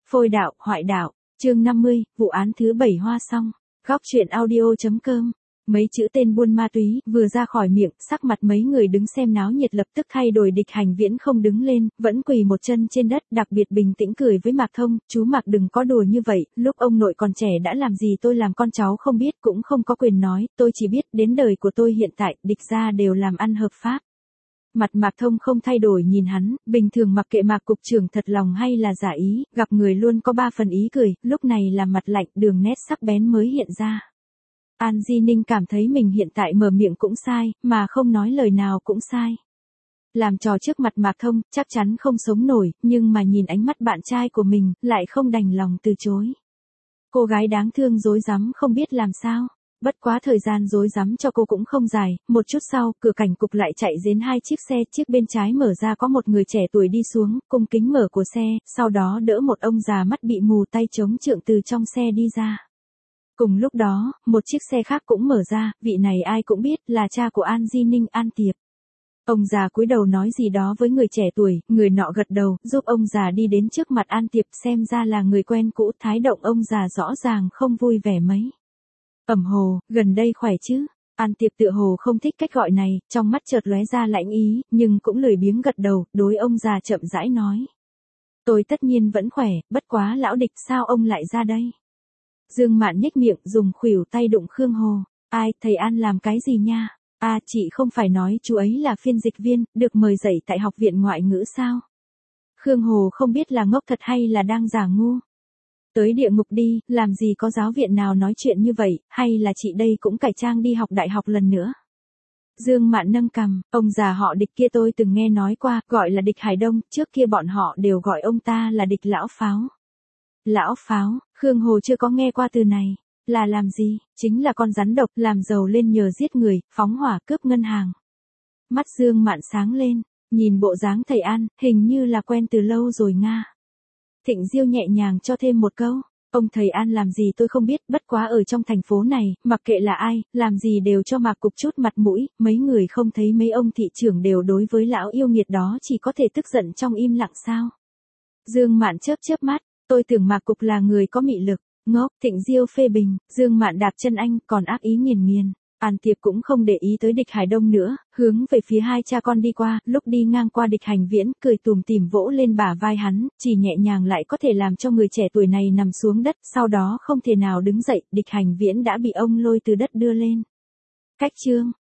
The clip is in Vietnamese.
Phôi đạo, hoại đạo, chương 50, vụ án thứ 7 hoa xong. Góc truyện audio.com. Mấy chữ tên buôn ma túy vừa ra khỏi miệng, sắc mặt mấy người đứng xem náo nhiệt lập tức thay đổi. Địch Hành Viễn không đứng lên, vẫn quỳ một chân trên đất, đặc biệt bình tĩnh cười với Mạc Thông, chú Mạc đừng có đùa như vậy, lúc ông nội còn trẻ đã làm gì tôi làm con cháu không biết, cũng không có quyền nói, tôi chỉ biết đến đời của tôi hiện tại, địch gia đều làm ăn hợp pháp. Mặt Mạc Thông không thay đổi nhìn hắn, bình thường mặc kệ Mạc cục trưởng thật lòng hay là giả ý, gặp người luôn có 3 phần ý cười, lúc này là mặt lạnh, đường nét sắc bén mới hiện ra. An Di Ninh cảm thấy mình hiện tại mở miệng cũng sai, mà không nói lời nào cũng sai. Làm trò trước mặt Mạc Thông, chắc chắn không sống nổi, nhưng mà nhìn ánh mắt bạn trai của mình, lại không đành lòng từ chối. Cô gái đáng thương rối rắm không biết làm sao. Bất quá thời gian rối rắm cho cô cũng không dài, một chút sau, cửa cảnh cục lại chạy đến 2 chiếc xe, chiếc bên trái mở ra có một người trẻ tuổi đi xuống, cung kính mở của xe, sau đó đỡ một ông già mắt bị mù tay chống trượng từ trong xe đi ra. Cùng lúc đó, một chiếc xe khác cũng mở ra, vị này ai cũng biết là cha của An Di Ninh, An Tiệp. Ông già cúi đầu nói gì đó với người trẻ tuổi, người nọ gật đầu, giúp ông già đi đến trước mặt An Tiệp, xem ra là người quen cũ, thái độ ông già rõ ràng không vui vẻ mấy. Ẩm Hồ, gần đây khỏe chứ? An Tiệp tựa hồ không thích cách gọi này, trong mắt chợt lóe ra lãnh ý, nhưng cũng lười biếng gật đầu, đối ông già chậm rãi nói. Tôi tất nhiên vẫn khỏe, bất quá lão địch sao ông lại ra đây? Dương Mạn nhếch miệng dùng khuỷu tay đụng Khương Hồ. Ai, thầy An làm cái gì nha? À, chị không phải nói chú ấy là phiên dịch viên, được mời dạy tại học viện ngoại ngữ sao? Khương Hồ không biết là ngốc thật hay là đang giả ngu. Tới địa ngục đi, làm gì có giáo viện nào nói chuyện như vậy, hay là chị đây cũng cải trang đi học đại học lần nữa. Dương Mạn nâng cằm, ông già họ Địch kia tôi từng nghe nói qua, gọi là Địch Hải Đông, trước kia bọn họ đều gọi ông ta là Địch Lão Pháo. Lão Pháo, Khương Hồ chưa có nghe qua từ này, là làm gì, chính là con rắn độc làm giàu lên nhờ giết người, phóng hỏa cướp ngân hàng. Mắt Dương Mạn sáng lên, nhìn bộ dáng thầy An, hình như là quen từ lâu rồi nga. Thịnh Diêu nhẹ nhàng cho thêm một câu, ông thầy An làm gì tôi không biết, bất quá ở trong thành phố này, mặc kệ là ai, làm gì đều cho Mạc cục chút mặt mũi, mấy người không thấy mấy ông thị trưởng đều đối với lão yêu nghiệt đó chỉ có thể tức giận trong im lặng sao. Dương Mạn chớp chớp mắt, tôi tưởng Mạc cục là người có mị lực, ngốc, Thịnh Diêu phê bình, Dương Mạn đạp chân anh, còn ác ý nghiền nghiền. An Tiệp cũng không để ý tới Địch Hải Đông nữa, hướng về phía hai cha con đi qua, lúc đi ngang qua Địch Hành Viễn, cười tủm tỉm vỗ lên bả vai hắn, chỉ nhẹ nhàng lại có thể làm cho người trẻ tuổi này nằm xuống đất, sau đó không thể nào đứng dậy, Địch Hành Viễn đã bị ông lôi từ đất đưa lên. Cách chương